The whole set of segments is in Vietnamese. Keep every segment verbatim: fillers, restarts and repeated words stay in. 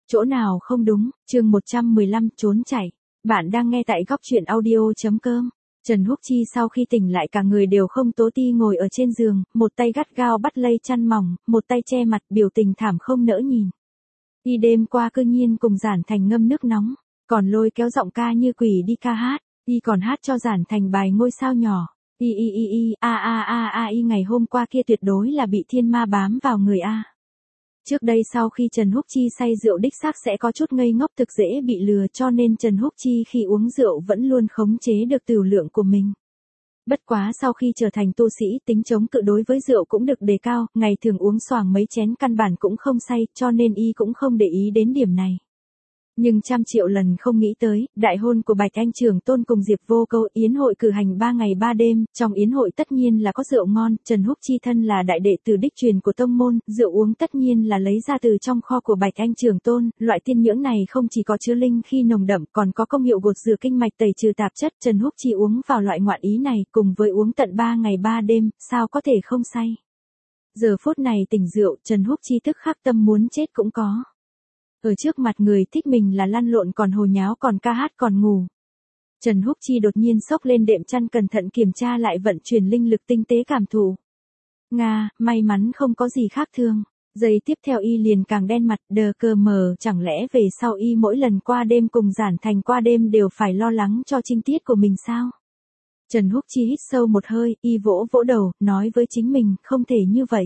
Chỗ nào không đúng, chương một trăm mười lăm trốn chạy. Bạn đang nghe tại góc truyện audio.com. Trần Húc Chi sau khi tỉnh lại cả người đều không tố ti ngồi ở trên giường, một tay gắt gao bắt lây chăn mỏng, một tay che mặt biểu tình thảm không nỡ nhìn. Y đêm qua cư nhiên cùng Giản Thành ngâm nước nóng, còn lôi kéo giọng ca như quỷ đi ca hát, y còn hát cho Giản Thành bài Ngôi Sao Nhỏ. Y y y y a a a a y ngày hôm qua kia tuyệt đối là bị thiên ma bám vào người a. Trước đây sau khi Trần Húc Chi say rượu đích xác sẽ có chút ngây ngốc thực dễ bị lừa cho nên Trần Húc Chi khi uống rượu vẫn luôn khống chế được tửu lượng của mình. Bất quá sau khi trở thành tu sĩ tính chống cự đối với rượu cũng được đề cao, ngày thường uống xoàng mấy chén căn bản cũng không say cho nên y cũng không để ý đến điểm này. Nhưng trăm triệu lần không nghĩ tới, đại hôn của Bạch Anh Trưởng Tôn cùng Diệp Vô Câu yến hội cử hành ba ngày ba đêm, trong yến hội tất nhiên là có rượu ngon, Trần Húc Chi thân là đại đệ tử đích truyền của tông môn, rượu uống tất nhiên là lấy ra từ trong kho của Bạch Anh Trưởng Tôn, loại tiên nhưỡng này không chỉ có chứa linh khi nồng đậm còn có công hiệu gột rửa kinh mạch tẩy trừ tạp chất, Trần Húc Chi uống vào loại ngoạn ý này cùng với uống tận ba ngày ba đêm, sao có thể không say. Giờ phút này tỉnh rượu, Trần Húc Chi tức khắc tâm muốn chết cũng có. Ở trước mặt người thích mình là lăn lộn còn hồ nháo còn ca hát còn ngủ. Trần Húc Chi đột nhiên xốc lên đệm chăn cẩn thận kiểm tra lại vận chuyển linh lực tinh tế cảm thụ. Nga, may mắn không có gì khác thường. Giây tiếp theo y liền càng đen mặt đờ cơ mờ, chẳng lẽ về sau y mỗi lần qua đêm cùng Giản Thành qua đêm đều phải lo lắng cho trinh tiết của mình sao? Trần Húc Chi hít sâu một hơi, y vỗ vỗ đầu, nói với chính mình, không thể như vậy.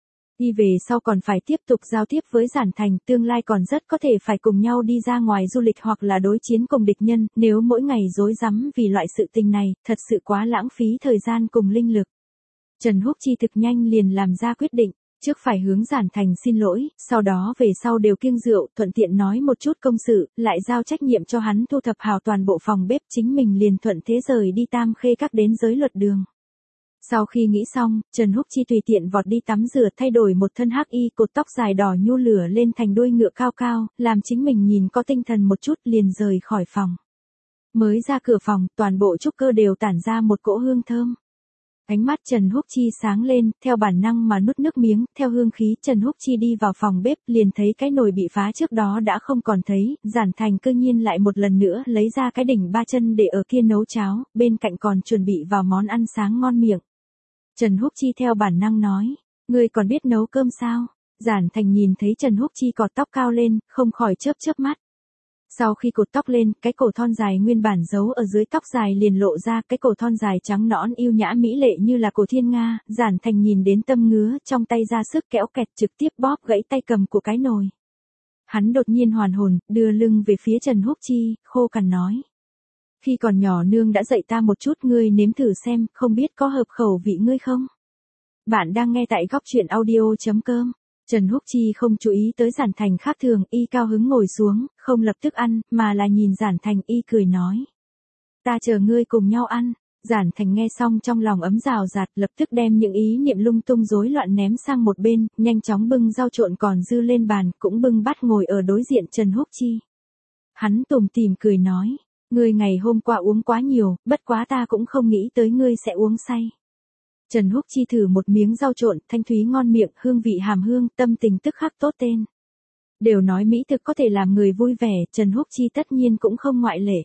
Y về sau còn phải tiếp tục giao tiếp với Giản Thành, tương lai còn rất có thể phải cùng nhau đi ra ngoài du lịch hoặc là đối chiến cùng địch nhân, nếu mỗi ngày rối rắm vì loại sự tình này, thật sự quá lãng phí thời gian cùng linh lực. Trần Húc Chi thực nhanh liền làm ra quyết định, trước phải hướng Giản Thành xin lỗi, sau đó về sau đều kiêng rượu, thuận tiện nói một chút công sự, lại giao trách nhiệm cho hắn thu thập hào toàn bộ phòng bếp, chính mình liền thuận thế rời đi Tam Khê Các đến giới luật đường. Sau khi nghĩ xong, Trần Húc Chi tùy tiện vọt đi tắm rửa thay đổi một thân hắc y cột tóc dài đỏ nhu lửa lên thành đuôi ngựa cao cao, làm chính mình nhìn có tinh thần một chút liền rời khỏi phòng. Mới ra cửa phòng, toàn bộ trúc cơ đều tản ra một cỗ hương thơm. Ánh mắt Trần Húc Chi sáng lên, theo bản năng mà nuốt nước miếng, theo hương khí Trần Húc Chi đi vào phòng bếp liền thấy cái nồi bị phá trước đó đã không còn thấy, Giản Thành cư nhiên lại một lần nữa lấy ra cái đỉnh ba chân để ở kia nấu cháo, bên cạnh còn chuẩn bị vào món ăn sáng ngon miệng. Trần Húc Chi theo bản năng nói, ngươi còn biết nấu cơm sao? Giản Thành nhìn thấy Trần Húc Chi cột tóc cao lên, không khỏi chớp chớp mắt. Sau khi cột tóc lên, cái cổ thon dài nguyên bản giấu ở dưới tóc dài liền lộ ra, cái cổ thon dài trắng nõn yêu nhã mỹ lệ như là cổ thiên nga, Giản Thành nhìn đến tâm ngứa, trong tay ra sức kéo kẹt trực tiếp bóp gãy tay cầm của cái nồi. Hắn đột nhiên hoàn hồn, đưa lưng về phía Trần Húc Chi, khô cằn nói. Khi còn nhỏ nương đã dạy ta một chút, ngươi nếm thử xem, không biết có hợp khẩu vị ngươi không? Bạn đang nghe tại góc truyện audio.com. Trần Húc Chi không chú ý tới Giản Thành khác thường, y cao hứng ngồi xuống, không lập tức ăn, mà là nhìn Giản Thành y cười nói. Ta chờ ngươi cùng nhau ăn. Giản Thành nghe xong trong lòng ấm rào rạt, lập tức đem những ý niệm lung tung rối loạn ném sang một bên, nhanh chóng bưng rau trộn còn dư lên bàn, cũng bưng bát ngồi ở đối diện Trần Húc Chi. Hắn tủm tỉm cười nói. Ngươi ngày hôm qua uống quá nhiều, bất quá ta cũng không nghĩ tới ngươi sẽ uống say. Trần Húc Chi thử một miếng rau trộn, thanh thúy ngon miệng, hương vị hàm hương, tâm tình tức khắc tốt tên. Đều nói mỹ thực có thể làm người vui vẻ, Trần Húc Chi tất nhiên cũng không ngoại lệ.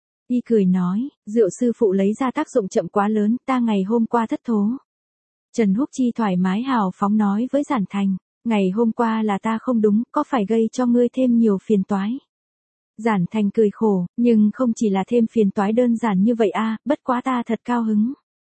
Y cười nói, rượu sư phụ lấy ra tác dụng chậm quá lớn, ta ngày hôm qua thất thố. Trần Húc Chi thoải mái hào phóng nói với Giản Thành, ngày hôm qua là ta không đúng, có phải gây cho ngươi thêm nhiều phiền toái. Giản Thành cười khổ, nhưng không chỉ là thêm phiền toái đơn giản như vậy a, bất quá ta thật cao hứng.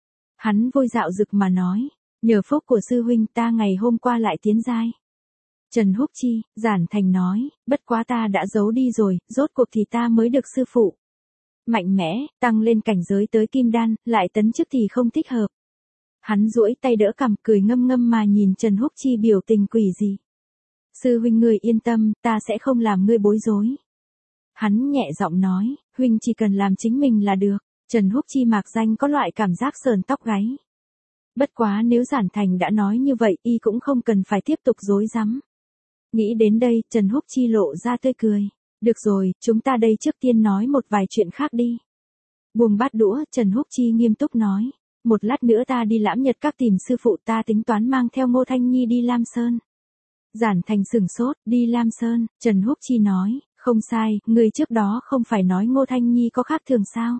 Hắn vui dạo dực mà nói, nhờ phúc của sư huynh ta ngày hôm qua lại tiến giai. Trần Húc Chi, Giản Thành nói, bất quá ta đã giấu đi rồi, rốt cuộc thì ta mới được sư phụ. Mạnh mẽ, tăng lên cảnh giới tới kim đan, lại tấn chức thì không thích hợp. Hắn duỗi tay đỡ cằm cười ngâm ngâm mà nhìn Trần Húc Chi biểu tình quỷ gì. Sư huynh ngươi yên tâm, ta sẽ không làm ngươi bối rối. Hắn nhẹ giọng nói, huynh chỉ cần làm chính mình là được. Trần Húc Chi mạc danh có loại cảm giác sờn tóc gáy. Bất quá nếu Giản Thành đã nói như vậy, y cũng không cần phải tiếp tục dối rắm. Nghĩ đến đây, Trần Húc Chi lộ ra tươi cười. Được rồi, chúng ta đây trước tiên nói một vài chuyện khác đi. Buông bát đũa, Trần Húc Chi nghiêm túc nói. Một lát nữa ta đi Lãm Nhật Các tìm sư phụ, ta tính toán mang theo Ngô Thanh Nhi đi Lam Sơn. Giản Thành sửng sốt, đi Lam Sơn, Trần Húc Chi nói, không sai, người trước đó không phải nói Ngô Thanh Nhi có khác thường sao?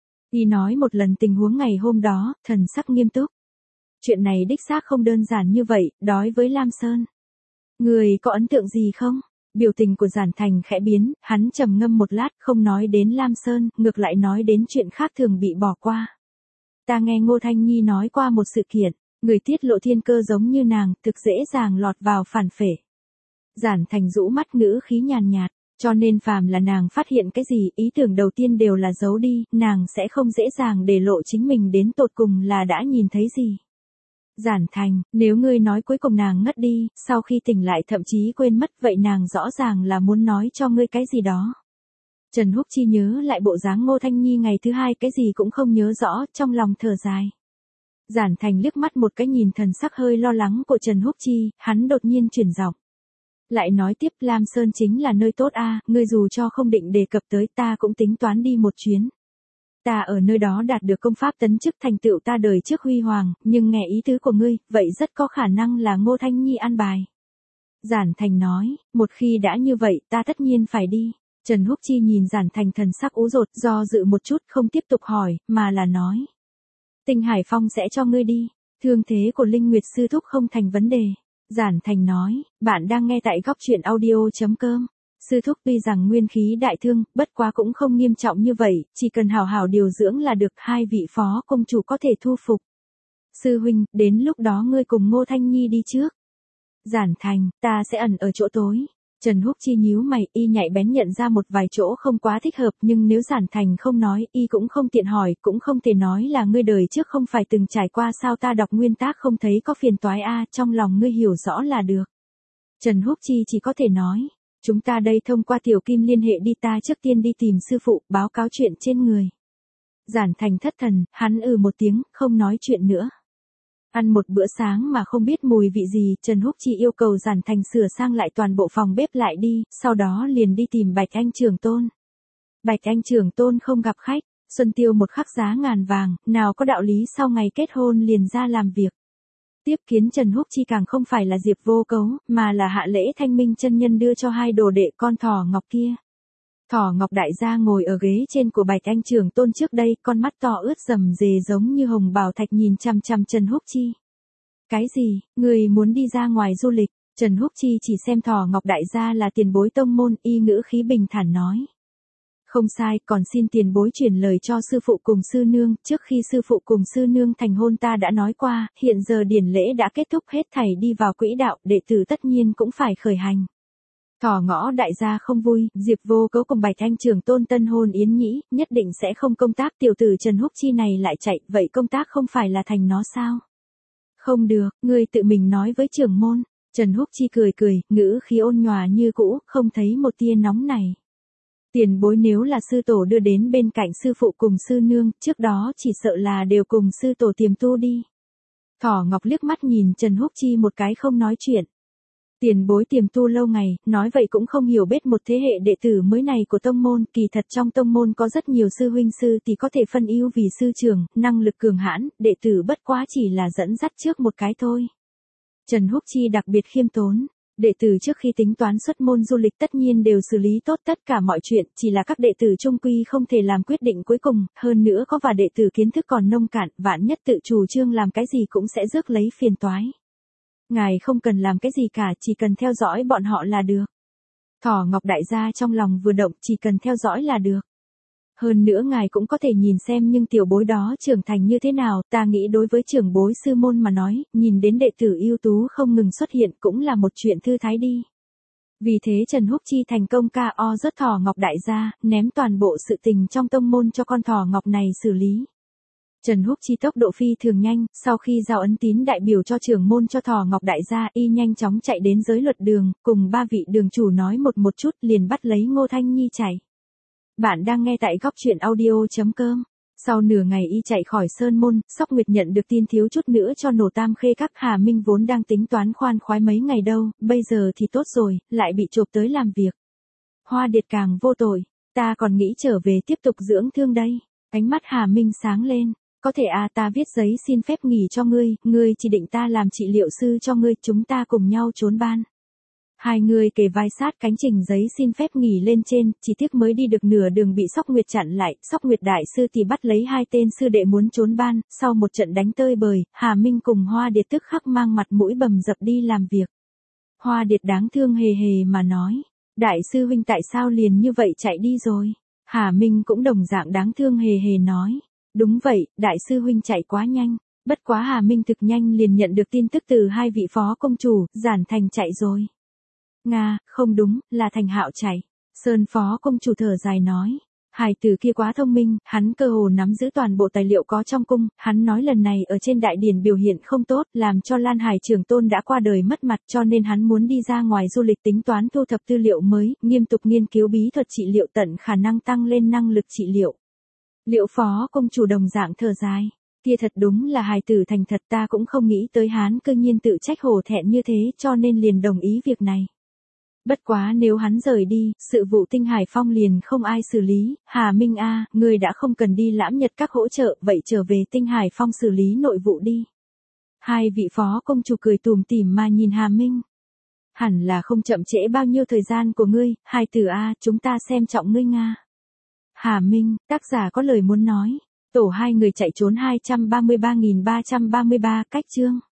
Y nói một lần tình huống ngày hôm đó, thần sắc nghiêm túc. Chuyện này đích xác không đơn giản như vậy, đối với Lam Sơn. Người có ấn tượng gì không? Biểu tình của Giản Thành khẽ biến, hắn trầm ngâm một lát không nói đến Lam Sơn, ngược lại nói đến chuyện khác thường bị bỏ qua. Ta nghe Ngô Thanh Nhi nói qua một sự kiện, người tiết lộ thiên cơ giống như nàng, thực dễ dàng lọt vào phản phệ. Giản Thành rũ mắt ngữ khí nhàn nhạt, cho nên phàm là nàng phát hiện cái gì, ý tưởng đầu tiên đều là giấu đi, nàng sẽ không dễ dàng để lộ chính mình đến tột cùng là đã nhìn thấy gì. Giản Thành, nếu ngươi nói cuối cùng nàng ngất đi, sau khi tỉnh lại thậm chí quên mất, vậy nàng rõ ràng là muốn nói cho ngươi cái gì đó. Trần Húc Chi nhớ lại bộ dáng Ngô Thanh Nhi ngày thứ hai cái gì cũng không nhớ rõ, trong lòng thở dài. Giản Thành liếc mắt một cái nhìn thần sắc hơi lo lắng của Trần Húc Chi, hắn đột nhiên chuyển giọng. Lại nói tiếp, Lam Sơn chính là nơi tốt a, ngươi dù cho không định đề cập tới, ta cũng tính toán đi một chuyến. Ta ở nơi đó đạt được công pháp tấn chức thành tựu ta đời trước huy hoàng, nhưng nghe ý tứ của ngươi, vậy rất có khả năng là Ngô Thanh Nhi an bài. Giản Thành nói, một khi đã như vậy, ta tất nhiên phải đi. Trần Húc Chi nhìn Giản Thành thần sắc ú dột, do dự một chút không tiếp tục hỏi, mà là nói. Tinh Hải Phong sẽ cho ngươi đi, thương thế của Linh Nguyệt sư thúc không thành vấn đề. Giản Thành nói, bạn đang nghe tại góc truyện audio.com. Sư thúc tuy rằng nguyên khí đại thương, bất quá cũng không nghiêm trọng như vậy, chỉ cần hảo hảo điều dưỡng là được, hai vị phó công chủ có thể thu phục. Sư huynh, đến lúc đó ngươi cùng Ngô Thanh Nhi đi trước. Giản Thành, ta sẽ ẩn ở chỗ tối. Trần Húc Chi nhíu mày, y nhạy bén nhận ra một vài chỗ không quá thích hợp, nhưng nếu Giản Thành không nói, y cũng không tiện hỏi, cũng không thể nói là ngươi đời trước không phải từng trải qua, sao ta đọc nguyên tác không thấy có phiền toái a, trong lòng ngươi hiểu rõ là được. Trần Húc Chi chỉ có thể nói, chúng ta đây thông qua Tiểu Kim liên hệ đi, ta trước tiên đi tìm sư phụ, báo cáo chuyện trên người. Giản Thành thất thần, hắn ừ một tiếng, không nói chuyện nữa. Ăn một bữa sáng mà không biết mùi vị gì, Trần Húc Chi yêu cầu Giản Thành sửa sang lại toàn bộ phòng bếp lại đi, sau đó liền đi tìm Bạch Anh Trường Tôn. Bạch Anh Trường Tôn không gặp khách, Xuân Tiêu một khắc giá ngàn vàng, nào có đạo lý sau ngày kết hôn liền ra làm việc. Tiếp kiến Trần Húc Chi càng không phải là Diệp Vô Cấu, mà là hạ lễ Thanh Minh chân nhân đưa cho hai đồ đệ con thỏ ngọc kia. Thỏ ngọc đại gia ngồi ở ghế trên của Bạch Anh Trường Tôn trước đây, con mắt to ướt rầm rề giống như hồng bảo thạch nhìn chằm chằm Trần Húc Chi. Cái gì, người muốn đi ra ngoài du lịch? Trần Húc Chi chỉ xem thỏ ngọc đại gia là tiền bối tông môn, y ngữ khí bình thản nói. Không sai, còn xin tiền bối truyền lời cho sư phụ cùng sư nương, trước khi sư phụ cùng sư nương thành hôn ta đã nói qua, hiện giờ điển lễ đã kết thúc, hết thảy đi vào quỹ đạo, đệ tử tất nhiên cũng phải khởi hành. Thỏ ngõ đại gia không vui, Diệp Vô Cấu cùng Bạch Anh Trường Tôn tân hôn yến nhĩ, nhất định sẽ không công tác, tiểu tử Trần Húc Chi này lại chạy, vậy công tác không phải là thành nó sao? Không được, ngươi tự mình nói với trưởng môn. Trần Húc Chi cười cười, ngữ khí ôn nhòa như cũ, không thấy một tia nóng này. Tiền bối nếu là sư tổ đưa đến bên cạnh sư phụ cùng sư nương, trước đó chỉ sợ là đều cùng sư tổ tiềm tu đi. Thỏ Ngọc liếc mắt nhìn Trần Húc Chi một cái không nói chuyện. Tiền bối tiềm tu lâu ngày, nói vậy cũng không hiểu biết một thế hệ đệ tử mới này của tông môn, kỳ thật trong tông môn có rất nhiều sư huynh sư thì có thể phân ưu vì sư trưởng, năng lực cường hãn, đệ tử bất quá chỉ là dẫn dắt trước một cái thôi. Trần Húc Chi đặc biệt khiêm tốn. Đệ tử trước khi tính toán xuất môn du lịch tất nhiên đều xử lý tốt tất cả mọi chuyện, chỉ là các đệ tử trung quy không thể làm quyết định cuối cùng, hơn nữa có vài đệ tử kiến thức còn nông cạn, vạn nhất tự chủ trương làm cái gì cũng sẽ rước lấy phiền toái. Ngài không cần làm cái gì cả, chỉ cần theo dõi bọn họ là được. Thỏ Ngọc đại gia trong lòng vừa động, chỉ cần theo dõi là được. Hơn nữa ngài cũng có thể nhìn xem nhưng tiểu bối đó trưởng thành như thế nào, ta nghĩ đối với trưởng bối sư môn mà nói, nhìn đến đệ tử ưu tú không ngừng xuất hiện cũng là một chuyện thư thái đi. Vì thế Trần Húc Chi thành công ca o rất Thỏ Ngọc đại gia, ném toàn bộ sự tình trong tông môn cho con thỏ ngọc này xử lý. Trần Húc Chi tốc độ phi thường nhanh, sau khi giao ấn tín đại biểu cho trưởng môn cho Thỏ Ngọc đại gia, y nhanh chóng chạy đến giới luật đường, cùng ba vị đường chủ nói một một chút liền bắt lấy Ngô Thanh Nhi chạy. Bạn đang nghe tại góc truyện audio.com. Sau nửa ngày y chạy khỏi Sơn Môn, Sóc Nguyệt nhận được tin thiếu chút nữa cho nổ Tam Khê Các. Hà Minh vốn đang tính toán khoan khoái mấy ngày đâu, bây giờ thì tốt rồi, lại bị chộp tới làm việc. Hoa Điệt càng vô tội, ta còn nghĩ trở về tiếp tục dưỡng thương đây. Ánh mắt Hà Minh sáng lên, có thể à, ta viết giấy xin phép nghỉ cho ngươi, ngươi chỉ định ta làm trị liệu sư cho ngươi, chúng ta cùng nhau trốn ban. Hai người kề vai sát cánh trình giấy xin phép nghỉ lên trên, chỉ tiếc mới đi được nửa đường bị Sóc Nguyệt chặn lại, Sóc Nguyệt đại sư thì bắt lấy hai tên sư đệ muốn trốn ban, sau một trận đánh tơi bời, Hà Minh cùng Hoa Điệt tức khắc mang mặt mũi bầm dập đi làm việc. Hoa Điệt đáng thương hề hề mà nói, đại sư huynh tại sao liền như vậy chạy đi rồi? Hà Minh cũng đồng dạng đáng thương hề hề nói, đúng vậy, đại sư huynh chạy quá nhanh. Bất quá Hà Minh thực nhanh liền nhận được tin tức từ hai vị phó công chủ, Giản Thành chạy rồi. Nga, không đúng, là Thành Hạo chạy. Sơn phó công chủ thở dài nói. Hài tử kia quá thông minh, hắn cơ hồ nắm giữ toàn bộ tài liệu có trong cung, hắn nói lần này ở trên đại điển biểu hiện không tốt, làm cho Lan Hải trưởng tôn đã qua đời mất mặt cho nên hắn muốn đi ra ngoài du lịch tính toán thu thập tư liệu mới, nghiêm túc nghiên cứu bí thuật trị liệu tận khả năng tăng lên năng lực trị liệu. Liệu phó công chủ đồng dạng thở dài. Kia thật đúng là hài tử thành thật, ta cũng không nghĩ tới hắn cơ nhiên tự trách hổ thẹn như thế cho nên liền đồng ý việc này. Bất quá nếu hắn rời đi, sự vụ Tinh Hải Phong liền không ai xử lý, Hà Minh a, người đã không cần đi lãm nhật các hỗ trợ, vậy trở về Tinh Hải Phong xử lý nội vụ đi. Hai vị phó công chủ cười tủm tỉm mà nhìn Hà Minh. Hẳn là không chậm trễ bao nhiêu thời gian của ngươi, hài tử a, chúng ta xem trọng ngươi Nga. Hà Minh, tác giả có lời muốn nói. Tổ hai người chạy trốn hai trăm ba mươi ba nghìn ba trăm ba mươi ba cách chương.